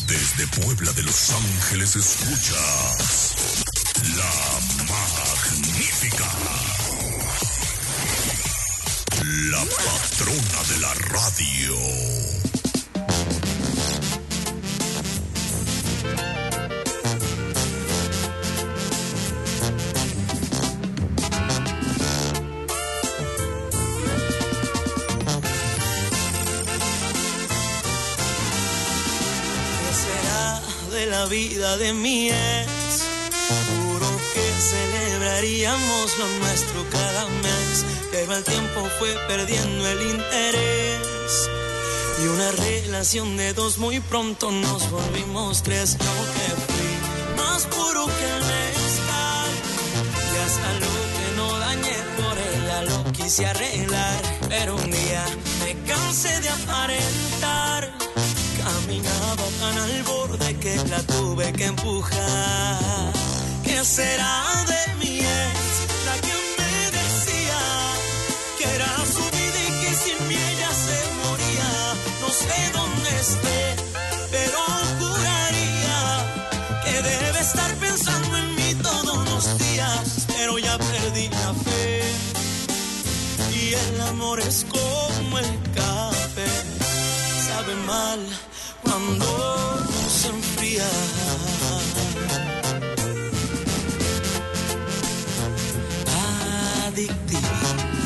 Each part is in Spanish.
Desde Puebla de Los Ángeles escuchas La Magnífica, la patrona de la radio. La vida de mi ex, juro que celebraríamos lo nuestro cada mes, pero el tiempo fue perdiendo el interés y una relación de dos muy pronto nos volvimos tres. Yo que fui más puro que el mezcal y hasta lo que no dañé por ella lo quise arreglar, pero un día me cansé de aparentar. Caminaba tan al borde que la tuve que empujar. ¿Qué será de mi ex? La que me decía que era su vida y que sin mí ella se moría. No sé dónde esté, pero juraría que debe estar pensando en mí todos los días. Pero ya perdí la fe y el amor es como el café, sabe mal cuando se enfría. Adictiva.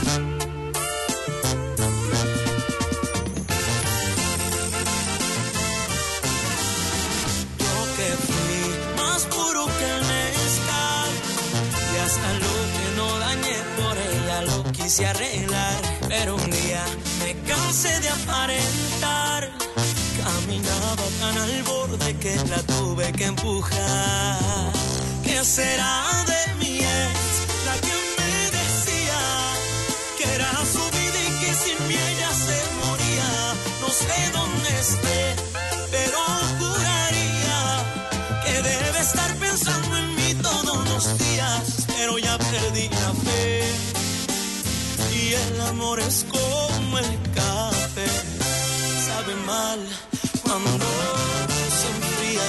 Yo que fui más puro que el mezcal y hasta lo que no dañé por ella lo quise arreglar, pero un día me cansé de aparentar. Caminaba tan al borde que la tuve que empujar. ¿Qué será de mi ex? La que me decía que era su vida y que sin mí ella se moría. No sé dónde esté, pero juraría que debe estar pensando en mí todos los días. Pero ya perdí la fe y el amor es como el café, sabe mal cuando se enfría.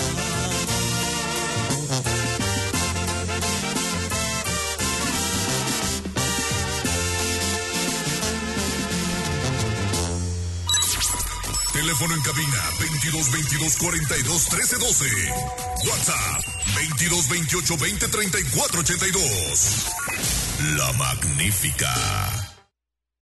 Teléfono en cabina 2222-421312. WhatsApp 2228-203482. La Magnífica.